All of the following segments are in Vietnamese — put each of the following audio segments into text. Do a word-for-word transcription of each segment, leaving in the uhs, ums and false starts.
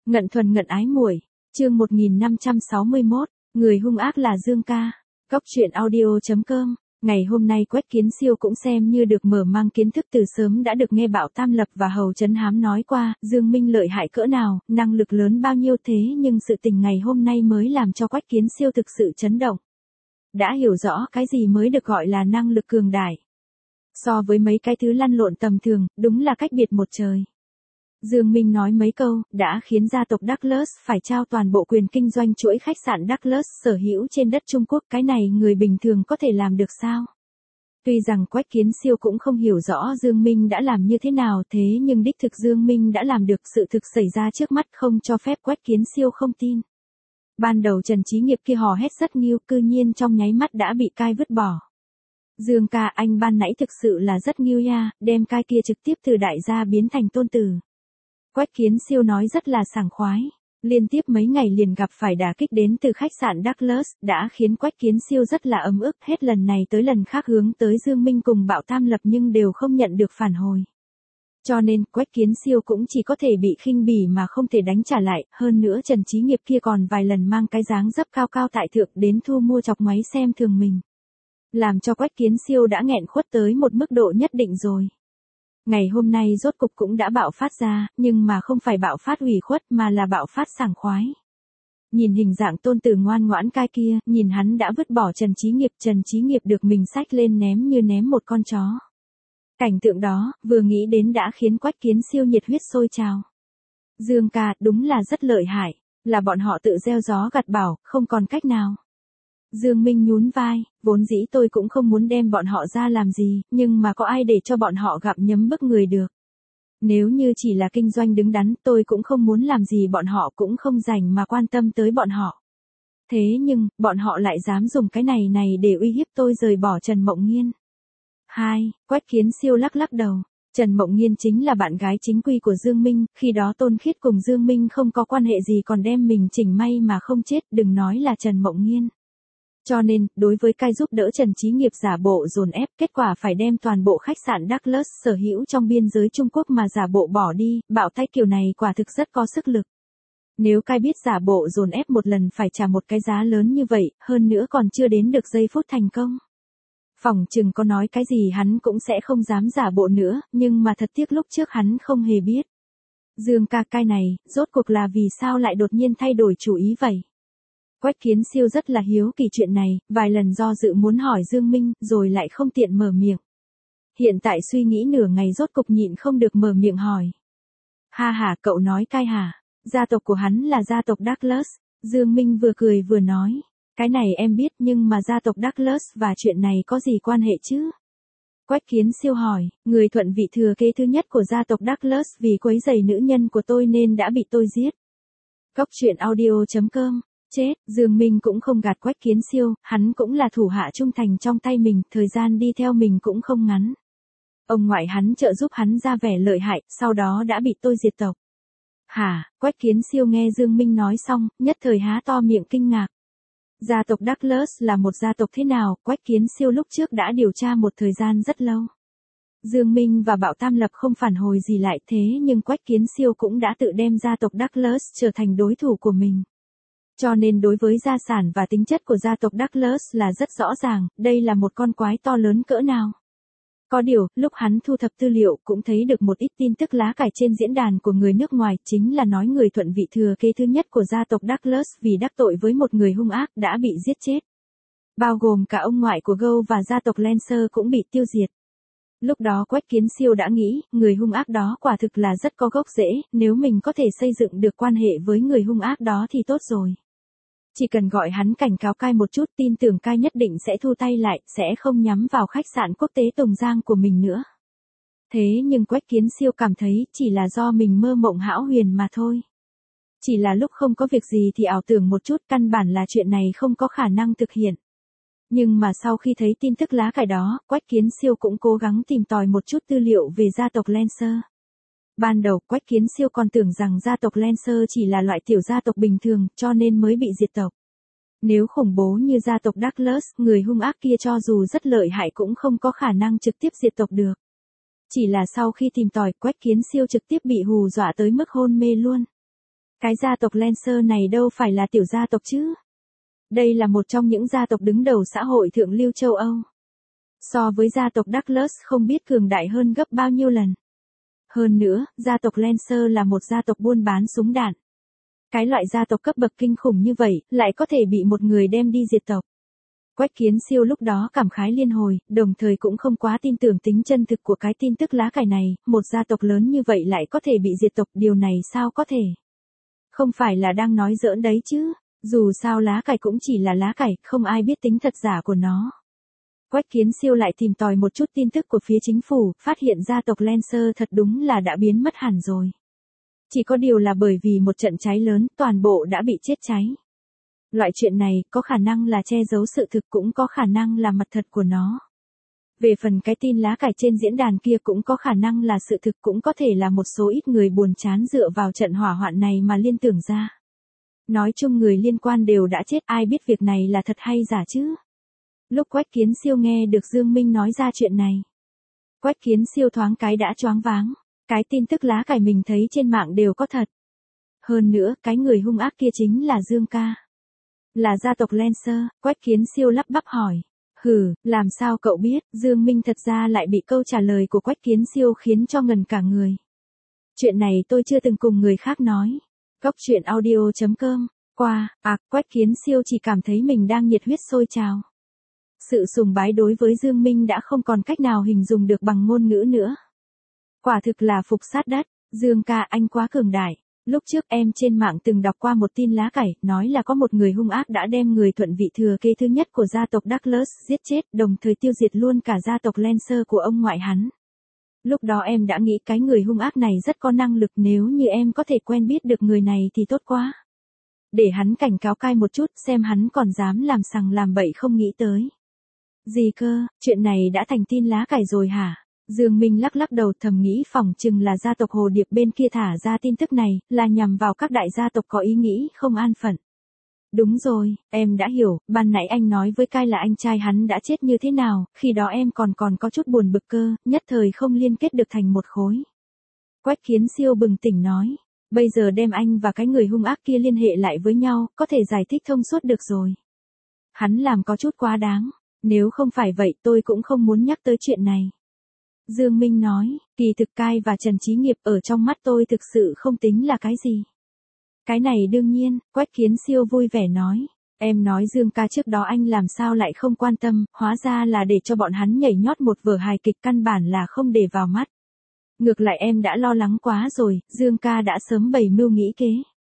Ngận thuần ngận ái muội, chương một nghìn năm trăm sáu mươi mốt, người hung ác là Dương Ca. Cóc truyện audio chấm com. Ngày hôm nay Quách Kiến Siêu cũng xem như được mở mang kiến thức, từ sớm đã được nghe Bảo Tam Lập và Hầu Trấn Hám nói qua, Dương Minh lợi hại cỡ nào, năng lực lớn bao nhiêu, thế nhưng sự tình ngày hôm nay mới làm cho Quách Kiến Siêu thực sự chấn động. Đã hiểu rõ cái gì mới được gọi là năng lực cường đại. So với mấy cái thứ lăn lộn tầm thường, đúng là cách biệt một trời. Dương Minh nói mấy câu, đã khiến gia tộc Douglas phải trao toàn bộ quyền kinh doanh chuỗi khách sạn Douglas sở hữu trên đất Trung Quốc, cái này người bình thường có thể làm được sao? Tuy rằng Quách Kiến Siêu cũng không hiểu rõ Dương Minh đã làm như thế nào, thế nhưng đích thực Dương Minh đã làm được, sự thực xảy ra trước mắt không cho phép Quách Kiến Siêu không tin. Ban đầu Trần Chí Nghiệp kia hò hét rất nghiêu, cư nhiên trong nháy mắt đã bị cai vứt bỏ. Dương ca, anh ban nãy thực sự là rất nghiêu nha, đem cai kia trực tiếp từ đại gia biến thành tôn tử. Quách Kiến Siêu nói rất là sảng khoái. Liên tiếp mấy ngày liền gặp phải đả kích đến từ khách sạn Douglas, đã khiến Quách Kiến Siêu rất là ấm ức, hết lần này tới lần khác hướng tới Dương Minh cùng Bảo Tam Lập nhưng đều không nhận được phản hồi. Cho nên, Quách Kiến Siêu cũng chỉ có thể bị khinh bỉ mà không thể đánh trả lại, hơn nữa Trần Chí Nghiệp kia còn vài lần mang cái dáng dấp cao cao tại thượng đến thu mua chọc ngoáy xem thường mình. Làm cho Quách Kiến Siêu đã nghẹn khuất tới một mức độ nhất định rồi. Ngày hôm nay rốt cục cũng đã bạo phát ra, nhưng mà không phải bạo phát ủy khuất mà là bạo phát sảng khoái. Nhìn hình dạng tôn tử ngoan ngoãn cai kia, nhìn hắn đã vứt bỏ Trần Chí Nghiệp, Trần Chí Nghiệp được mình xách lên ném như ném một con chó. Cảnh tượng đó, vừa nghĩ đến đã khiến Quách Kiến Siêu nhiệt huyết sôi trào. Dương ca, đúng là rất lợi hại, là bọn họ tự gieo gió gặt bão, không còn cách nào. Dương Minh nhún vai, vốn dĩ tôi cũng không muốn đem bọn họ ra làm gì, nhưng mà có ai để cho bọn họ gặp nhấm bức người được. Nếu như chỉ là kinh doanh đứng đắn, tôi cũng không muốn làm gì bọn họ, cũng không rảnh mà quan tâm tới bọn họ. Thế nhưng, bọn họ lại dám dùng cái này này để uy hiếp tôi rời bỏ Trần Mộng Nghiên. Hai, Quách Kiến Siêu lắc lắc đầu. Trần Mộng Nghiên chính là bạn gái chính quy của Dương Minh, khi đó Tôn Khiết cùng Dương Minh không có quan hệ gì còn đem mình chỉnh may mà không chết, đừng nói là Trần Mộng Nghiên. Cho nên, đối với cai giúp đỡ Trần Chí Nghiệp giả bộ dồn ép, kết quả phải đem toàn bộ khách sạn Douglas sở hữu trong biên giới Trung Quốc mà giả bộ bỏ đi, bạo tay kiểu này quả thực rất có sức lực. Nếu cai biết giả bộ dồn ép một lần phải trả một cái giá lớn như vậy, hơn nữa còn chưa đến được giây phút thành công. Phỏng chừng có nói cái gì hắn cũng sẽ không dám giả bộ nữa, nhưng mà thật tiếc lúc trước hắn không hề biết. Dương ca, cai này, rốt cuộc là vì sao lại đột nhiên thay đổi chủ ý vậy? Quách Kiến Siêu rất là hiếu kỳ chuyện này, vài lần do dự muốn hỏi Dương Minh, rồi lại không tiện mở miệng. Hiện tại suy nghĩ nửa ngày rốt cục nhịn không được mở miệng hỏi. Ha ha, cậu nói cai hả? Gia tộc của hắn là gia tộc Douglas. Dương Minh vừa cười vừa nói. Cái này em biết, nhưng mà gia tộc Douglas và chuyện này có gì quan hệ chứ? Quách Kiến Siêu hỏi, người thuận vị thừa kế thứ nhất của gia tộc Douglas vì quấy rầy nữ nhân của tôi nên đã bị tôi giết. Cóc truyện audio chấm com. Chết, Dương Minh cũng không gạt Quách Kiến Siêu, hắn cũng là thủ hạ trung thành trong tay mình, thời gian đi theo mình cũng không ngắn. Ông ngoại hắn trợ giúp hắn ra vẻ lợi hại, sau đó đã bị tôi diệt tộc. Hả, Quách Kiến Siêu nghe Dương Minh nói xong, nhất thời há to miệng kinh ngạc. Gia tộc Douglas là một gia tộc thế nào, Quách Kiến Siêu lúc trước đã điều tra một thời gian rất lâu. Dương Minh và Bảo Tam Lập không phản hồi gì lại, thế nhưng Quách Kiến Siêu cũng đã tự đem gia tộc Douglas trở thành đối thủ của mình. Cho nên đối với gia sản và tính chất của gia tộc Douglas là rất rõ ràng, đây là một con quái to lớn cỡ nào. Có điều, lúc hắn thu thập tư liệu cũng thấy được một ít tin tức lá cải trên diễn đàn của người nước ngoài, chính là nói người thuận vị thừa kế thứ nhất của gia tộc Douglas vì đắc tội với một người hung ác đã bị giết chết. Bao gồm cả ông ngoại của Gow và gia tộc Lancer cũng bị tiêu diệt. Lúc đó Quách Kiến Siêu đã nghĩ, người hung ác đó quả thực là rất có gốc rễ, nếu mình có thể xây dựng được quan hệ với người hung ác đó thì tốt rồi. Chỉ cần gọi hắn cảnh cáo cai một chút, tin tưởng cai nhất định sẽ thu tay lại, sẽ không nhắm vào khách sạn quốc tế Tùng Giang của mình nữa. Thế nhưng Quách Kiến Siêu cảm thấy chỉ là do mình mơ mộng hão huyền mà thôi. Chỉ là lúc không có việc gì thì ảo tưởng một chút, căn bản là chuyện này không có khả năng thực hiện. Nhưng mà sau khi thấy tin tức lá cải đó, Quách Kiến Siêu cũng cố gắng tìm tòi một chút tư liệu về gia tộc Lancer. Ban đầu Quách Kiến Siêu còn tưởng rằng gia tộc Lancer chỉ là loại tiểu gia tộc bình thường, cho nên mới bị diệt tộc. Nếu khủng bố như gia tộc Douglas, người hung ác kia cho dù rất lợi hại cũng không có khả năng trực tiếp diệt tộc được. Chỉ là sau khi tìm tòi, Quách Kiến Siêu trực tiếp bị hù dọa tới mức hôn mê luôn. Cái gia tộc Lancer này đâu phải là tiểu gia tộc chứ. Đây là một trong những gia tộc đứng đầu xã hội thượng lưu châu Âu. So với gia tộc Douglas không biết cường đại hơn gấp bao nhiêu lần. Hơn nữa, gia tộc Lancer là một gia tộc buôn bán súng đạn. Cái loại gia tộc cấp bậc kinh khủng như vậy, lại có thể bị một người đem đi diệt tộc. Quách Kiến Siêu lúc đó cảm khái liên hồi, đồng thời cũng không quá tin tưởng tính chân thực của cái tin tức lá cải này, một gia tộc lớn như vậy lại có thể bị diệt tộc, điều này sao có thể? Không phải là đang nói giỡn đấy chứ, dù sao lá cải cũng chỉ là lá cải, không ai biết tính thật giả của nó. Quách Kiến Siêu lại tìm tòi một chút tin tức của phía chính phủ, phát hiện gia tộc Lancer thật đúng là đã biến mất hẳn rồi. Chỉ có điều là bởi vì một trận cháy lớn, toàn bộ đã bị chết cháy. Loại chuyện này, có khả năng là che giấu sự thực, cũng có khả năng là mặt thật của nó. Về phần cái tin lá cải trên diễn đàn kia cũng có khả năng là sự thực, cũng có thể là một số ít người buồn chán dựa vào trận hỏa hoạn này mà liên tưởng ra. Nói chung người liên quan đều đã chết, ai biết việc này là thật hay giả chứ. Lúc Quách Kiến Siêu nghe được Dương Minh nói ra chuyện này, Quách Kiến Siêu thoáng cái đã choáng váng. Cái tin tức lá cải mình thấy trên mạng đều có thật. Hơn nữa, cái người hung ác kia chính là Dương ca. Là gia tộc Lancer. Quách Kiến Siêu lắp bắp hỏi. Hừ, làm sao cậu biết? Dương Minh thật ra lại bị câu trả lời của Quách Kiến Siêu khiến cho ngần cả người. Chuyện này tôi chưa từng cùng người khác nói. Góc truyện audio chấm com. Qua, à, Quách Kiến Siêu chỉ cảm thấy mình đang nhiệt huyết sôi trào. Sự sùng bái đối với Dương Minh đã không còn cách nào hình dung được bằng ngôn ngữ nữa. Quả thực là phục sát đất, Dương ca anh quá cường đại. Lúc trước em trên mạng từng đọc qua một tin lá cải, nói là có một người hung ác đã đem người thuận vị thừa kế thứ nhất của gia tộc Douglas giết chết, đồng thời tiêu diệt luôn cả gia tộc Lancer của ông ngoại hắn. Lúc đó em đã nghĩ cái người hung ác này rất có năng lực, nếu như em có thể quen biết được người này thì tốt quá. Để hắn cảnh cáo cai một chút xem hắn còn dám làm sằng làm bậy không nghĩ tới. Gì cơ, chuyện này đã thành tin lá cải rồi hả? Dương Minh lắc lắc đầu thầm nghĩ phỏng chừng là gia tộc Hồ Điệp bên kia thả ra tin tức này, là nhằm vào các đại gia tộc có ý nghĩ không an phận. Đúng rồi, em đã hiểu, ban nãy anh nói với cai là anh trai hắn đã chết như thế nào, khi đó em còn còn có chút buồn bực cơ, nhất thời không liên kết được thành một khối. Quách Kiến Siêu bừng tỉnh nói, bây giờ đem anh và cái người hung ác kia liên hệ lại với nhau, có thể giải thích thông suốt được rồi. Hắn làm có chút quá đáng, nếu không phải vậy tôi cũng không muốn nhắc tới chuyện này. Dương Minh nói, kỳ thực cai và Trần Chí Nghiệp ở trong mắt tôi thực sự không tính là cái gì. Cái này đương nhiên, Quách Kiến Siêu vui vẻ nói. Em nói Dương ca trước đó anh làm sao lại không quan tâm, hóa ra là để cho bọn hắn nhảy nhót một vở hài kịch, căn bản là không để vào mắt. Ngược lại em đã lo lắng quá rồi, Dương ca đã sớm bày mưu nghĩ kế.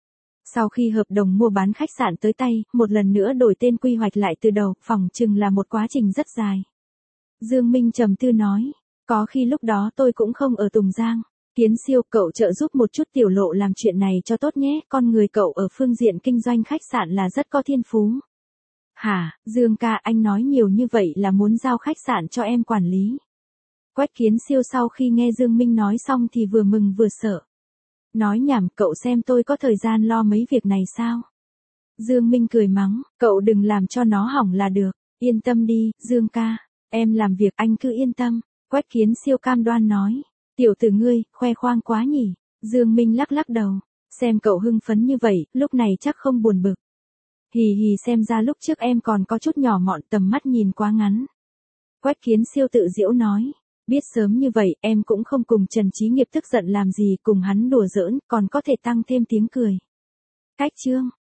Sau khi hợp đồng mua bán khách sạn tới tay, một lần nữa đổi tên quy hoạch lại từ đầu, phỏng chừng là một quá trình rất dài. Dương Minh trầm tư nói. Có khi lúc đó tôi cũng không ở Tùng Giang. Kiến Siêu, cậu trợ giúp một chút tiểu lộ làm chuyện này cho tốt nhé, con người cậu ở phương diện kinh doanh khách sạn là rất có thiên phú. Hả, Dương ca anh nói nhiều như vậy là muốn giao khách sạn cho em quản lý. Quách Kiến Siêu sau khi nghe Dương Minh nói xong thì vừa mừng vừa sợ. Nói nhảm, cậu xem tôi có thời gian lo mấy việc này sao? Dương Minh cười mắng, cậu đừng làm cho nó hỏng là được, yên tâm đi, Dương ca, em làm việc anh cứ yên tâm. Quách Kiến Siêu cam đoan nói, tiểu tử ngươi, khoe khoang quá nhỉ. Dương Minh lắc lắc đầu, xem cậu hưng phấn như vậy, lúc này chắc không buồn bực. Hì hì, xem ra lúc trước em còn có chút nhỏ mọn, tầm mắt nhìn quá ngắn. Quách Kiến Siêu tự giễu nói, biết sớm như vậy em cũng không cùng Trần Chí Nghiệp tức giận làm gì, cùng hắn đùa giỡn, còn có thể tăng thêm tiếng cười. Cách chương